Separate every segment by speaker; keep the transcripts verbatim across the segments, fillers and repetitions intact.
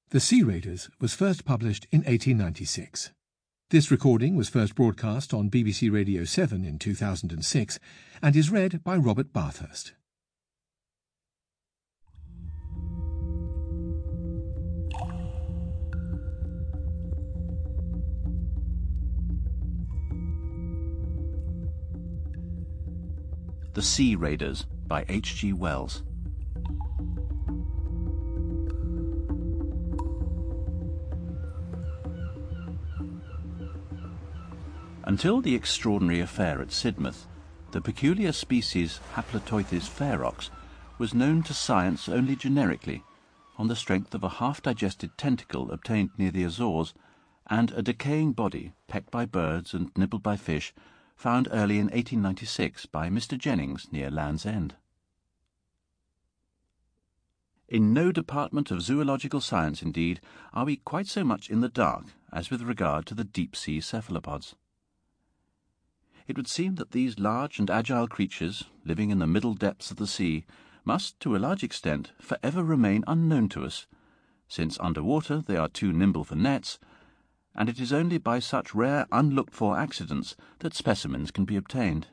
Speaker 1: The Sea Raiders was first published in eighteen ninety-six. This recording was first broadcast on B B C Radio seven in two thousand six and is read by Robert Bathurst.
Speaker 2: The Sea Raiders by H G Wells. Until the extraordinary affair at Sidmouth, the peculiar species Haploteuthis ferox was known to science only generically, on the strength of a half-digested tentacle obtained near the Azores, and a decaying body, pecked by birds and nibbled by fish, found early in eighteen ninety-six by Mister Jennings near Land's End. In no department of zoological science, indeed, are we quite so much in the dark as with regard to the deep-sea cephalopods. It would seem that these large and agile creatures, living in the middle depths of the sea, must, to a large extent, forever remain unknown to us, since under water they are too nimble for nets, and it is only by such rare unlooked-for accidents that specimens can be obtained.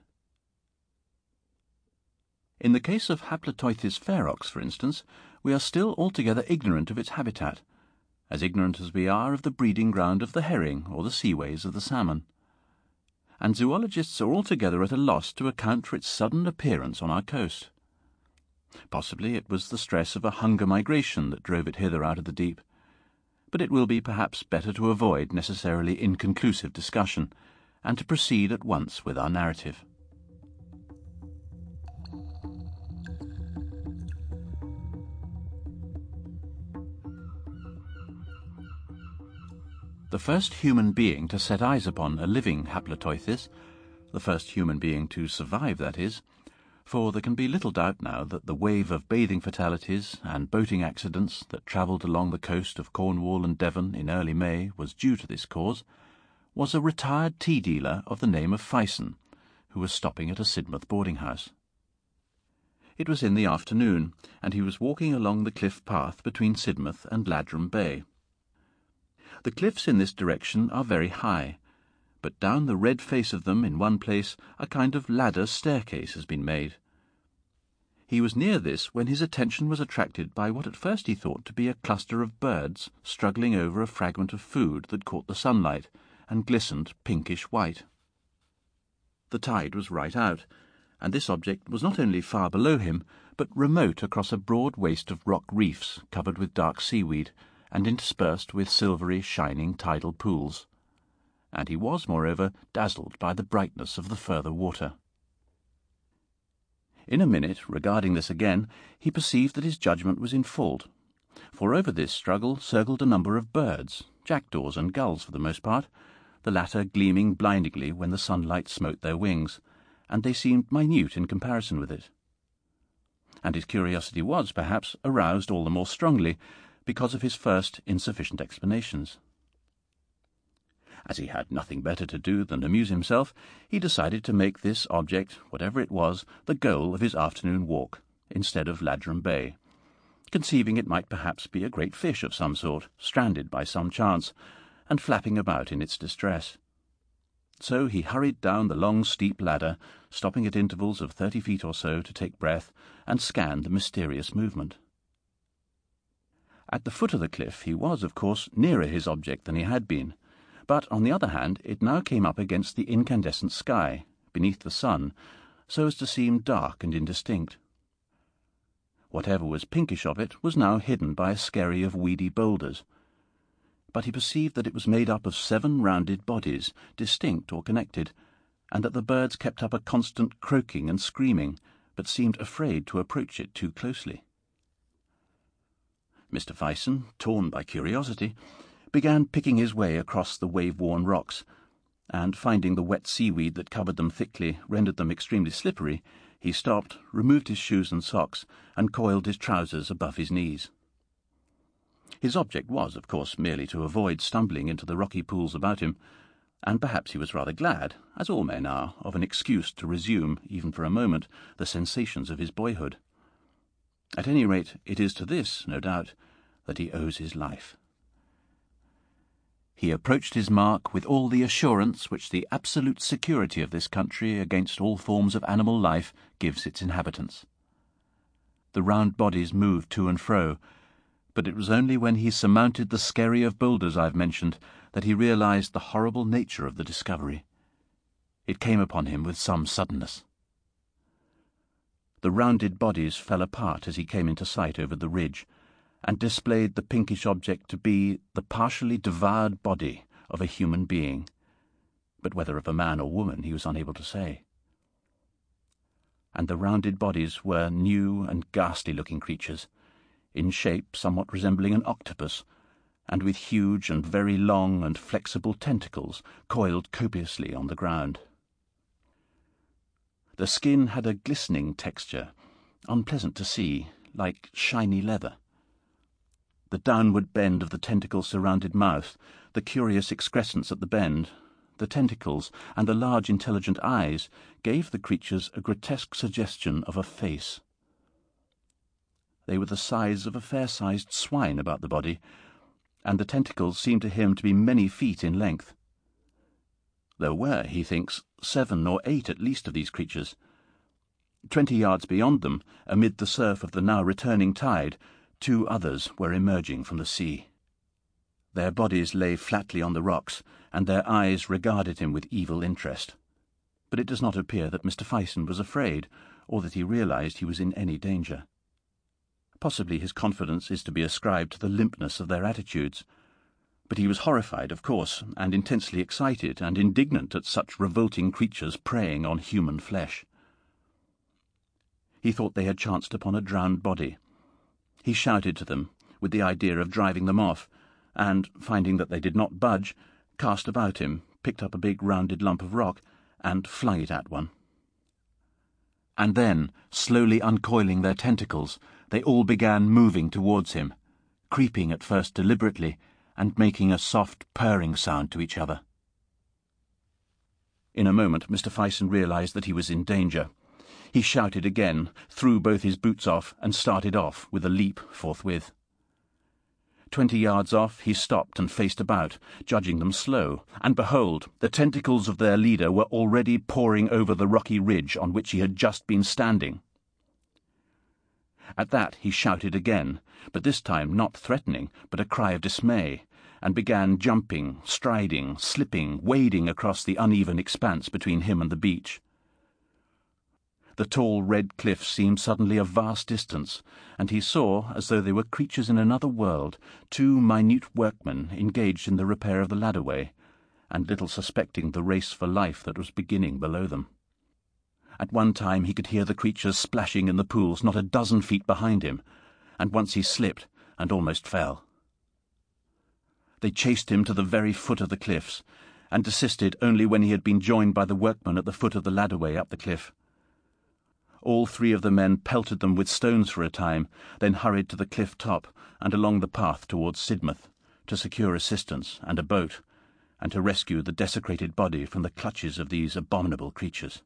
Speaker 2: In the case of Haploteuthis ferox, for instance, we are still altogether ignorant of its habitat, as ignorant as we are of the breeding ground of the herring or the seaways of the salmon. And zoologists are altogether at a loss to account for its sudden appearance on our coast. Possibly it was the stress of a hunger migration that drove it hither out of the deep, but it will be perhaps better to avoid necessarily inconclusive discussion, and to proceed at once with our narrative. The first human being to set eyes upon a living Haploteuthis, the first human being to survive, that is, for there can be little doubt now that the wave of bathing fatalities and boating accidents that travelled along the coast of Cornwall and Devon in early May was due to this cause, was a retired tea dealer of the name of Fison, who was stopping at a Sidmouth boarding-house. It was in the afternoon, and he was walking along the cliff path between Sidmouth and Ladram Bay. The cliffs in this direction are very high, but down the red face of them in one place a kind of ladder staircase has been made. He was near this when his attention was attracted by what at first he thought to be a cluster of birds struggling over a fragment of food that caught the sunlight and glistened pinkish-white. The tide was right out, and this object was not only far below him, but remote across a broad waste of rock reefs covered with dark seaweed, and interspersed with silvery, shining tidal pools. And he was, moreover, dazzled by the brightness of the further water. In a minute, regarding this again, he perceived that his judgment was in fault, for over this struggle circled a number of birds, jackdaws and gulls for the most part, the latter gleaming blindingly when the sunlight smote their wings, and they seemed minute in comparison with it. And his curiosity was, perhaps, aroused all the more strongly, because of his first insufficient explanations. As he had nothing better to do than amuse himself, he decided to make this object, whatever it was, the goal of his afternoon walk, instead of Ladram Bay, conceiving it might perhaps be a great fish of some sort, stranded by some chance, and flapping about in its distress. So he hurried down the long steep ladder, stopping at intervals of thirty feet or so to take breath, and scanned the mysterious movement. At the foot of the cliff he was, of course, nearer his object than he had been, but, on the other hand, it now came up against the incandescent sky, beneath the sun, so as to seem dark and indistinct. Whatever was pinkish of it was now hidden by a skerry of weedy boulders, but he perceived that it was made up of seven rounded bodies, distinct or connected, and that the birds kept up a constant croaking and screaming, but seemed afraid to approach it too closely. Mister Fison, torn by curiosity, began picking his way across the wave-worn rocks, and, finding the wet seaweed that covered them thickly rendered them extremely slippery, he stopped, removed his shoes and socks, and coiled his trousers above his knees. His object was, of course, merely to avoid stumbling into the rocky pools about him, and perhaps he was rather glad, as all men are, of an excuse to resume, even for a moment, the sensations of his boyhood. At any rate, it is to this, no doubt, that he owes his life. He approached his mark with all the assurance which the absolute security of this country against all forms of animal life gives its inhabitants. The round bodies moved to and fro, but it was only when he surmounted the skerry of boulders I've mentioned that he realized the horrible nature of the discovery. It came upon him with some suddenness. The rounded bodies fell apart as he came into sight over the ridge, and displayed the pinkish object to be the partially devoured body of a human being, but whether of a man or woman he was unable to say. And the rounded bodies were new and ghastly-looking creatures, in shape somewhat resembling an octopus, and with huge and very long and flexible tentacles coiled copiously on the ground. The skin had a glistening texture, unpleasant to see, like shiny leather. The downward bend of the tentacle-surrounded mouth, the curious excrescence at the bend, the tentacles, and the large intelligent eyes gave the creatures a grotesque suggestion of a face. They were the size of a fair-sized swine about the body, and the tentacles seemed to him to be many feet in length. There were, he thinks, seven or eight at least of these creatures. Twenty yards beyond them, amid the surf of the now returning tide, two others were emerging from the sea. Their bodies lay flatly on the rocks, and their eyes regarded him with evil interest. But it does not appear that Mister Fison was afraid, or that he realized he was in any danger. Possibly his confidence is to be ascribed to the limpness of their attitudes. But he was horrified, of course, and intensely excited and indignant at such revolting creatures preying on human flesh. He thought they had chanced upon a drowned body. He shouted to them, with the idea of driving them off, and, finding that they did not budge, cast about him, picked up a big rounded lump of rock, and flung it at one. And then, slowly uncoiling their tentacles, they all began moving towards him, creeping at first deliberately, and making a soft purring sound to each other. In a moment Mister Fison realized that he was in danger. He shouted again, threw both his boots off, and started off with a leap forthwith. Twenty yards off he stopped and faced about, judging them slow, and behold, the tentacles of their leader were already pouring over the rocky ridge on which he had just been standing. At that he shouted again, but this time not threatening, but a cry of dismay, and began jumping, striding, slipping, wading across the uneven expanse between him and the beach. The tall red cliffs seemed suddenly a vast distance, and he saw, as though they were creatures in another world, two minute workmen engaged in the repair of the ladderway, and little suspecting the race for life that was beginning below them. At one time he could hear the creatures splashing in the pools not a dozen feet behind him, and once he slipped and almost fell. They chased him to the very foot of the cliffs, and desisted only when he had been joined by the workmen at the foot of the ladderway up the cliff. All three of the men pelted them with stones for a time, then hurried to the cliff top and along the path towards Sidmouth, to secure assistance and a boat, and to rescue the desecrated body from the clutches of these abominable creatures.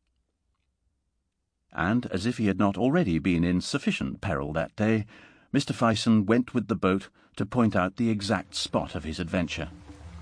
Speaker 2: And, as if he had not already been in sufficient peril that day, Mister Fison went with the boat to point out the exact spot of his adventure.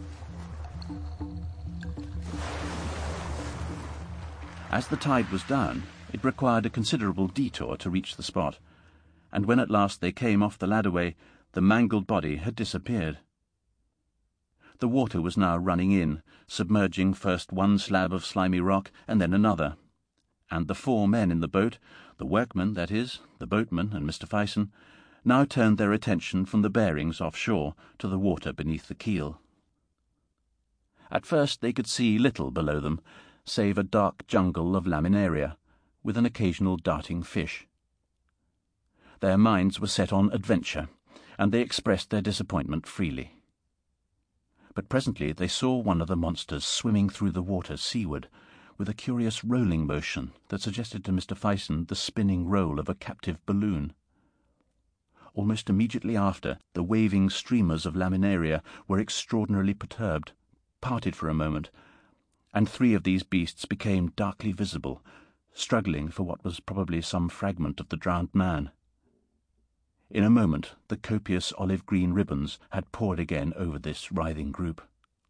Speaker 2: As the tide was down, it required a considerable detour to reach the spot, and when at last they came off the ladderway, the mangled body had disappeared. The water was now running in, submerging first one slab of slimy rock and then another, and the four men in the boat, the workmen, that is, the boatman and Mister Fison, now turned their attention from the bearings offshore to the water beneath the keel. At first they could see little below them, save a dark jungle of laminaria, with an occasional darting fish. Their minds were set on adventure, and they expressed their disappointment freely. But presently they saw one of the monsters swimming through the water seaward, with a curious rolling motion that suggested to Mister Fison the spinning roll of a captive balloon. Almost immediately after, the waving streamers of laminaria were extraordinarily perturbed, parted for a moment, and three of these beasts became darkly visible, struggling for what was probably some fragment of the drowned man. In a moment the copious olive-green ribbons had poured again over this writhing group.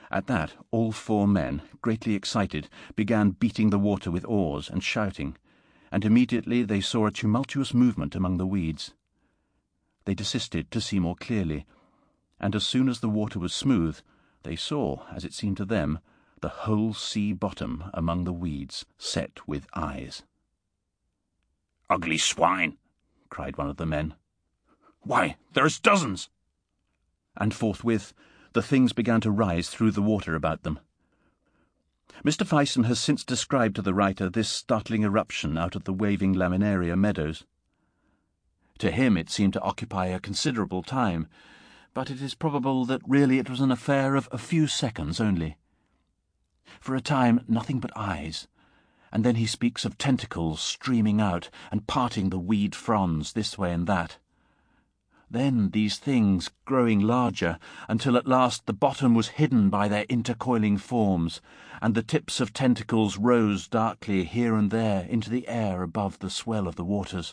Speaker 2: At that, all four men, greatly excited, began beating the water with oars and shouting, and immediately they saw a tumultuous movement among the weeds. They desisted to see more clearly, and as soon as the water was smooth, they saw, as it seemed to them, the whole sea bottom among the weeds set with eyes. "Ugly swine!" cried one of the men. "Why, there's dozens!" And forthwith the things began to rise through the water about them. Mister Fison has since described to the writer this startling eruption out of the waving laminaria meadows. To him it seemed to occupy a considerable time, but it is probable that really it was an affair of a few seconds only. For a time nothing but eyes, and then he speaks of tentacles streaming out and parting the weed fronds this way and that. Then these things growing larger, until at last the bottom was hidden by their intercoiling forms, and the tips of tentacles rose darkly here and there into the air above the swell of the waters.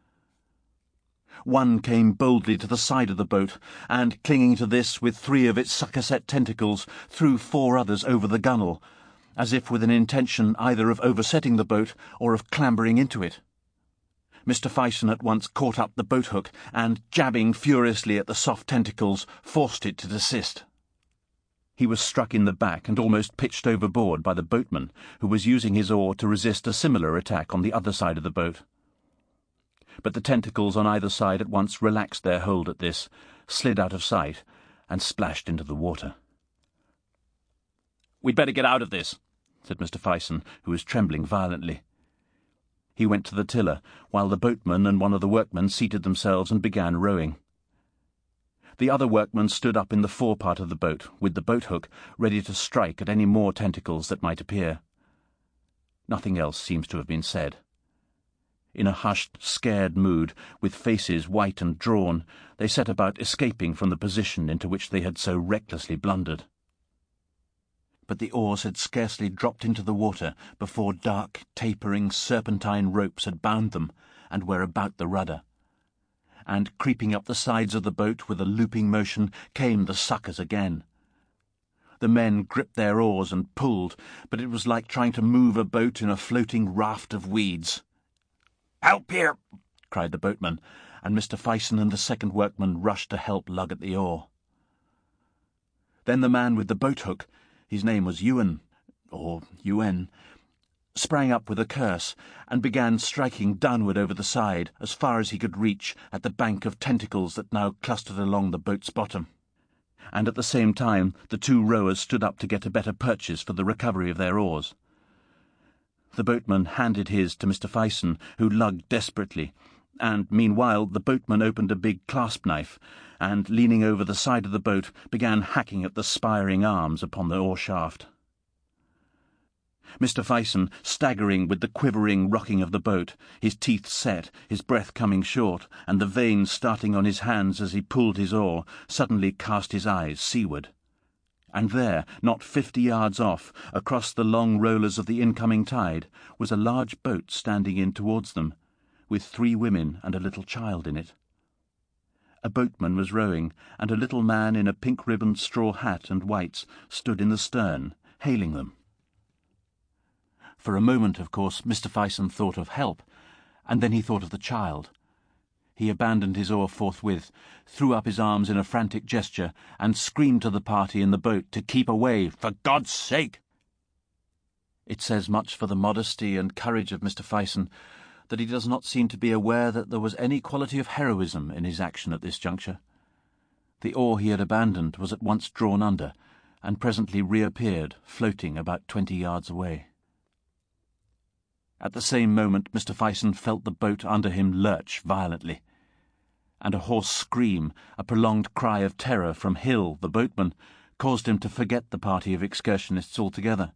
Speaker 2: One came boldly to the side of the boat, and, clinging to this with three of its sucker-set tentacles, threw four others over the gunwale, as if with an intention either of oversetting the boat or of clambering into it. Mister Fison at once caught up the boat-hook and, jabbing furiously at the soft tentacles, forced it to desist. He was struck in the back and almost pitched overboard by the boatman, who was using his oar to resist a similar attack on the other side of the boat. But the tentacles on either side at once relaxed their hold at this, slid out of sight, and splashed into the water. "We'd better get out of this," said Mister Fison, who was trembling violently. He went to the tiller, while the boatman and one of the workmen seated themselves and began rowing. The other workman stood up in the forepart of the boat, with the boat-hook, ready to strike at any more tentacles that might appear. Nothing else seems to have been said. In a hushed, scared mood, with faces white and drawn, they set about escaping from the position into which they had so recklessly blundered. But the oars had scarcely dropped into the water before dark, tapering, serpentine ropes had bound them and were about the rudder. And, creeping up the sides of the boat with a looping motion, came the suckers again. The men gripped their oars and pulled, but it was like trying to move a boat in a floating raft of weeds. "Help here!" cried the boatman, and Mister Fison and the second workman rushed to help lug at the oar. Then the man with the boat-hook, his name was Ewan, or Yuen, sprang up with a curse, and began striking downward over the side, as far as he could reach, at the bank of tentacles that now clustered along the boat's bottom. And at the same time the two rowers stood up to get a better purchase for the recovery of their oars. The boatman handed his to Mister Fison, who lugged desperately, and meanwhile the boatman opened a big clasp-knife, and, leaning over the side of the boat, began hacking at the spiring arms upon the oar-shaft. Mister Fison, staggering with the quivering rocking of the boat, his teeth set, his breath coming short, and the veins starting on his hands as he pulled his oar, suddenly cast his eyes seaward. And there, not fifty yards off, across the long rollers of the incoming tide, was a large boat standing in towards them, with three women and a little child in it. A boatman was rowing, and a little man in a pink-ribboned straw hat and whites stood in the stern, hailing them. For a moment, of course, Mister Fison thought of help, and then he thought of the child. He abandoned his oar forthwith, threw up his arms in a frantic gesture, and screamed to the party in the boat to keep away, for God's sake. It says much for the modesty and courage of Mister Fison that he does not seem to be aware that there was any quality of heroism in his action at this juncture. The oar he had abandoned was at once drawn under, and presently reappeared, floating about twenty yards away. At the same moment Mister Fison felt the boat under him lurch violently, and a hoarse scream, a prolonged cry of terror from Hill, the boatman, caused him to forget the party of excursionists altogether.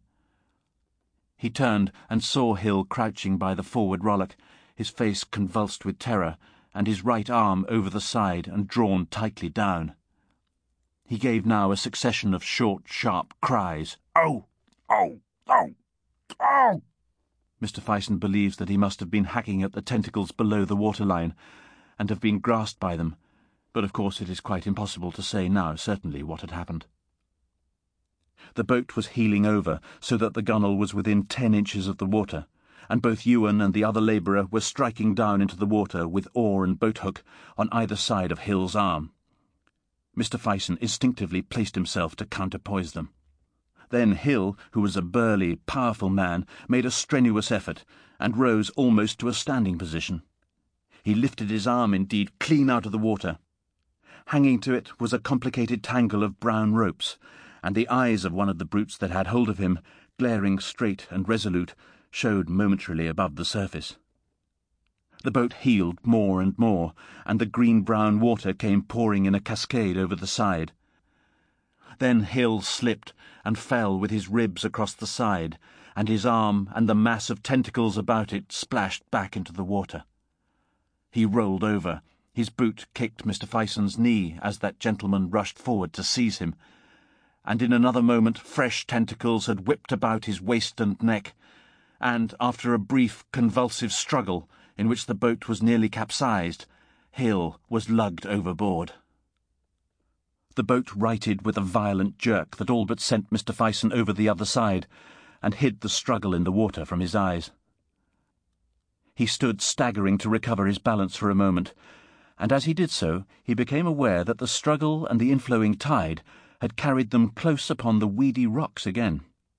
Speaker 2: He turned and saw Hill crouching by the forward rollock, his face convulsed with terror, and his right arm over the side and drawn tightly down. He gave now a succession of short, sharp cries. "Oh! Oh! Oh! Oh!" Mister Fison believes that he must have been hacking at the tentacles below the waterline, and have been grasped by them, but of course it is quite impossible to say now certainly what had happened. The boat was heeling over, so that the gunwale was within ten inches of the water, and both Ewan and the other labourer were striking down into the water with oar and boat-hook on either side of Hill's arm. Mister Fison instinctively placed himself to counterpoise them. Then Hill, who was a burly, powerful man, made a strenuous effort, and rose almost to a standing position. He lifted his arm, indeed, clean out of the water. Hanging to it was a complicated tangle of brown ropes, and the eyes of one of the brutes that had hold of him, glaring straight and resolute, showed momentarily above the surface. The boat heeled more and more, and the green-brown water came pouring in a cascade over the side. Then Hill slipped and fell with his ribs across the side, and his arm and the mass of tentacles about it splashed back into the water. He rolled over. His boot kicked Mister Fison's knee as that gentleman rushed forward to seize him, and in another moment fresh tentacles had whipped about his waist and neck, and, after a brief convulsive struggle, in which the boat was nearly capsized, Hill was lugged overboard. The boat righted with a violent jerk that all but sent Mister Fison over the other side, and hid the struggle in the water from his eyes. He stood staggering to recover his balance for a moment, and as he did so he became aware that the struggle and the inflowing tide had carried them close upon the weedy rocks again.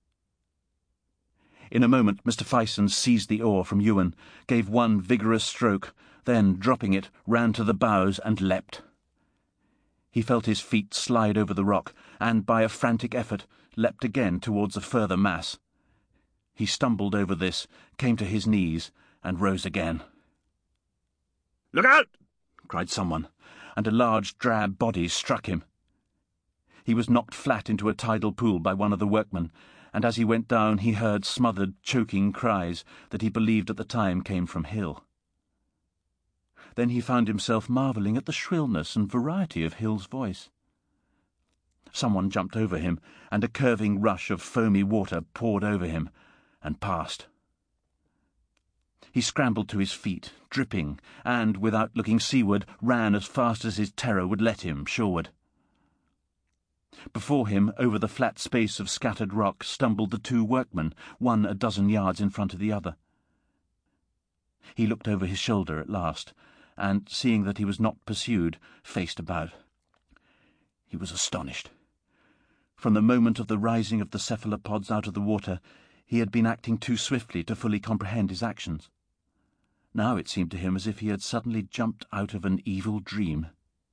Speaker 2: In a moment Mister Fison seized the oar from Ewan, gave one vigorous stroke, then, dropping it, ran to the bows and leapt. He felt his feet slide over the rock, and, by a frantic effort, leapt again towards a further mass. He stumbled over this, came to his knees, and rose again. "Look out!" cried someone, and a large drab body struck him. He was knocked flat into a tidal pool by one of the workmen, and as he went down he heard smothered, choking cries that he believed at the time came from Hill. Then he found himself marvelling at the shrillness and variety of Hill's voice. Someone jumped over him, and a curving rush of foamy water poured over him, and passed. He scrambled to his feet, dripping, and, without looking seaward, ran as fast as his terror would let him shoreward. Before him, over the flat space of scattered rock, stumbled the two workmen, one a dozen yards in front of the other. He looked over his shoulder at last, and, seeing that he was not pursued, faced about. He was astonished. From the moment of the rising of the cephalopods out of the water, he had been acting too swiftly to fully comprehend his actions. Now it seemed to him as if he had suddenly jumped out of an evil dream.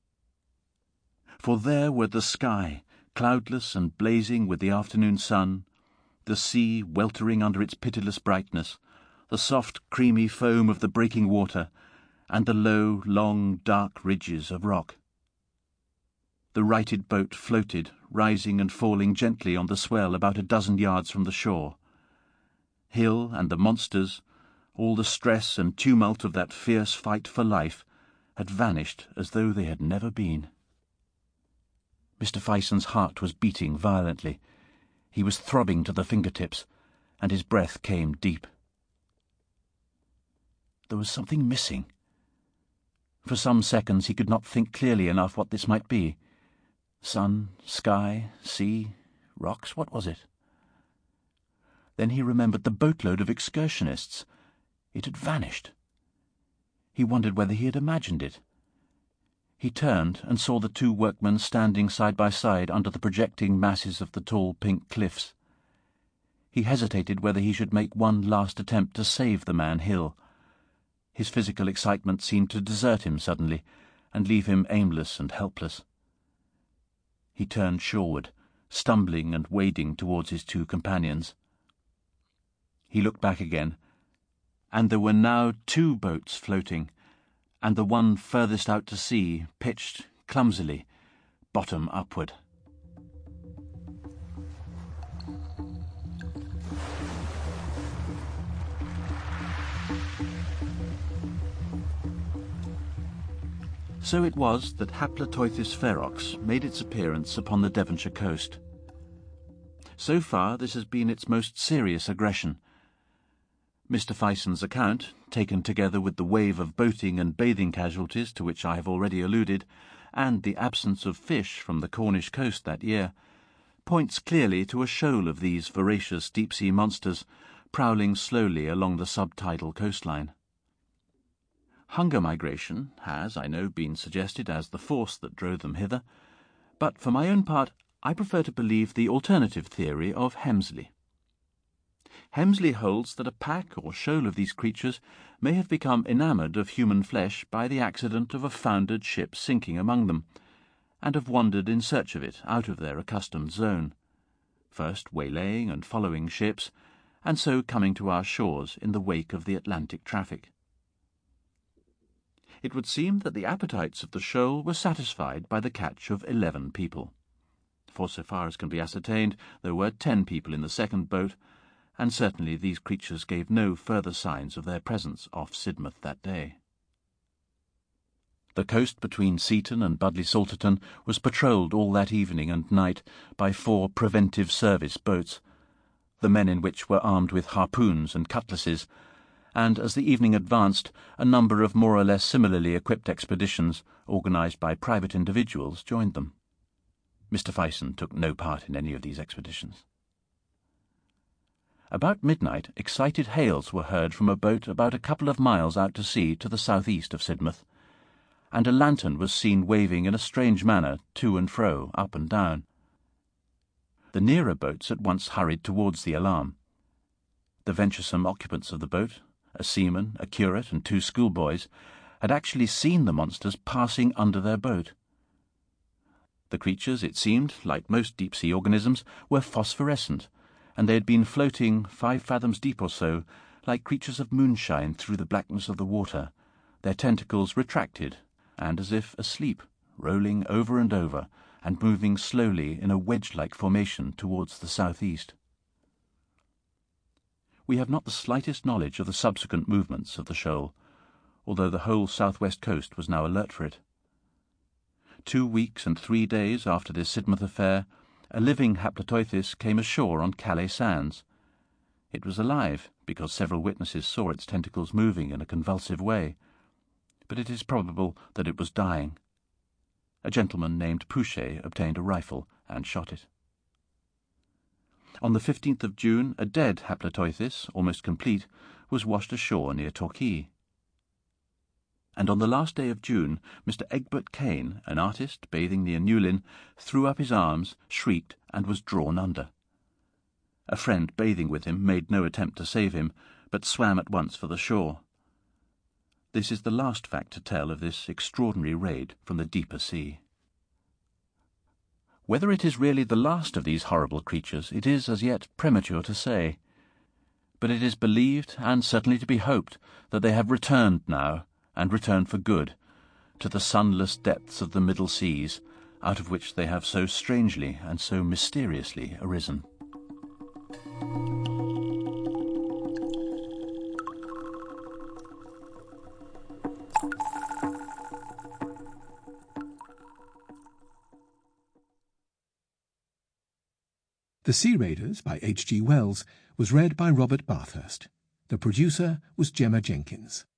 Speaker 2: For there were the sky, cloudless and blazing with the afternoon sun, the sea weltering under its pitiless brightness, the soft, creamy foam of the breaking water, and the low, long, dark ridges of rock. The righted boat floated, rising and falling gently on the swell about a dozen yards from the shore. Hill and the monsters, all the stress and tumult of that fierce fight for life, had vanished as though they had never been. Mister Fison's heart was beating violently. He was throbbing to the fingertips, and his breath came deep. There was something missing. For some seconds he could not think clearly enough what this might be. Sun, sky, sea, rocks, what was it? Then he remembered the boatload of excursionists. It had vanished. He wondered whether he had imagined it. He turned and saw the two workmen standing side by side under the projecting masses of the tall pink cliffs. He hesitated whether he should make one last attempt to save the man Hill. His physical excitement seemed to desert him suddenly, and leave him aimless and helpless. He turned shoreward, stumbling and wading towards his two companions. He looked back again, and there were now two boats floating, and the one furthest out to sea pitched clumsily, bottom upward. So it was that Haploteuthis ferox made its appearance upon the Devonshire coast. So far this has been its most serious aggression. Mister Fison's account, taken together with the wave of boating and bathing casualties to which I have already alluded, and the absence of fish from the Cornish coast that year, points clearly to a shoal of these voracious deep-sea monsters prowling slowly along the subtidal coastline. Hunger migration has, I know, been suggested as the force that drove them hither, but for my own part I prefer to believe the alternative theory of Hemsley. Hemsley holds that a pack or shoal of these creatures may have become enamoured of human flesh by the accident of a foundered ship sinking among them, and have wandered in search of it out of their accustomed zone, first waylaying and following ships, and so coming to our shores in the wake of the Atlantic traffic. It would seem that the appetites of the shoal were satisfied by the catch of eleven people, for so far as can be ascertained there were ten people in the second boat, and certainly these creatures gave no further signs of their presence off Sidmouth that day. The coast between Seaton and Budleigh Salterton was patrolled all that evening and night by four preventive service boats, the men in which were armed with harpoons and cutlasses, and as the evening advanced a number of more or less similarly equipped expeditions, organised by private individuals, joined them. Mister Fison took no part in any of these expeditions. About midnight excited hails were heard from a boat about a couple of miles out to sea to the south-east of Sidmouth, and a lantern was seen waving in a strange manner to and fro, up and down. The nearer boats at once hurried towards the alarm. The venturesome occupants of the boat, a seaman, a curate, and two schoolboys, had actually seen the monsters passing under their boat. The creatures, it seemed, like most deep-sea organisms, were phosphorescent, and they had been floating five fathoms deep or so, like creatures of moonshine through the blackness of the water, their tentacles retracted, and as if asleep, rolling over and over, and moving slowly in a wedge-like formation towards the south-east. We have not the slightest knowledge of the subsequent movements of the shoal, although the whole south-west coast was now alert for it. Two weeks and three days after this Sidmouth affair, a living Haploteuthis came ashore on Calais sands. It was alive, because several witnesses saw its tentacles moving in a convulsive way, but it is probable that it was dying. A gentleman named Pouchet obtained a rifle and shot it. On the fifteenth of June, a dead Haploteuthis, almost complete, was washed ashore near Torquay. And on the last day of June, Mister Egbert Kane, an artist bathing near Newlyn, threw up his arms, shrieked, and was drawn under. A friend bathing with him made no attempt to save him, but swam at once for the shore. This is the last fact to tell of this extraordinary raid from the deeper sea. Whether it is really the last of these horrible creatures, it is as yet premature to say. But it is believed, and certainly to be hoped, that they have returned now, and returned for good, to the sunless depths of the Middle Seas, out of which they have so strangely and so mysteriously arisen.
Speaker 1: The Sea Raiders by H G Wells was read by Robert Bathurst. The producer was Gemma Jenkins.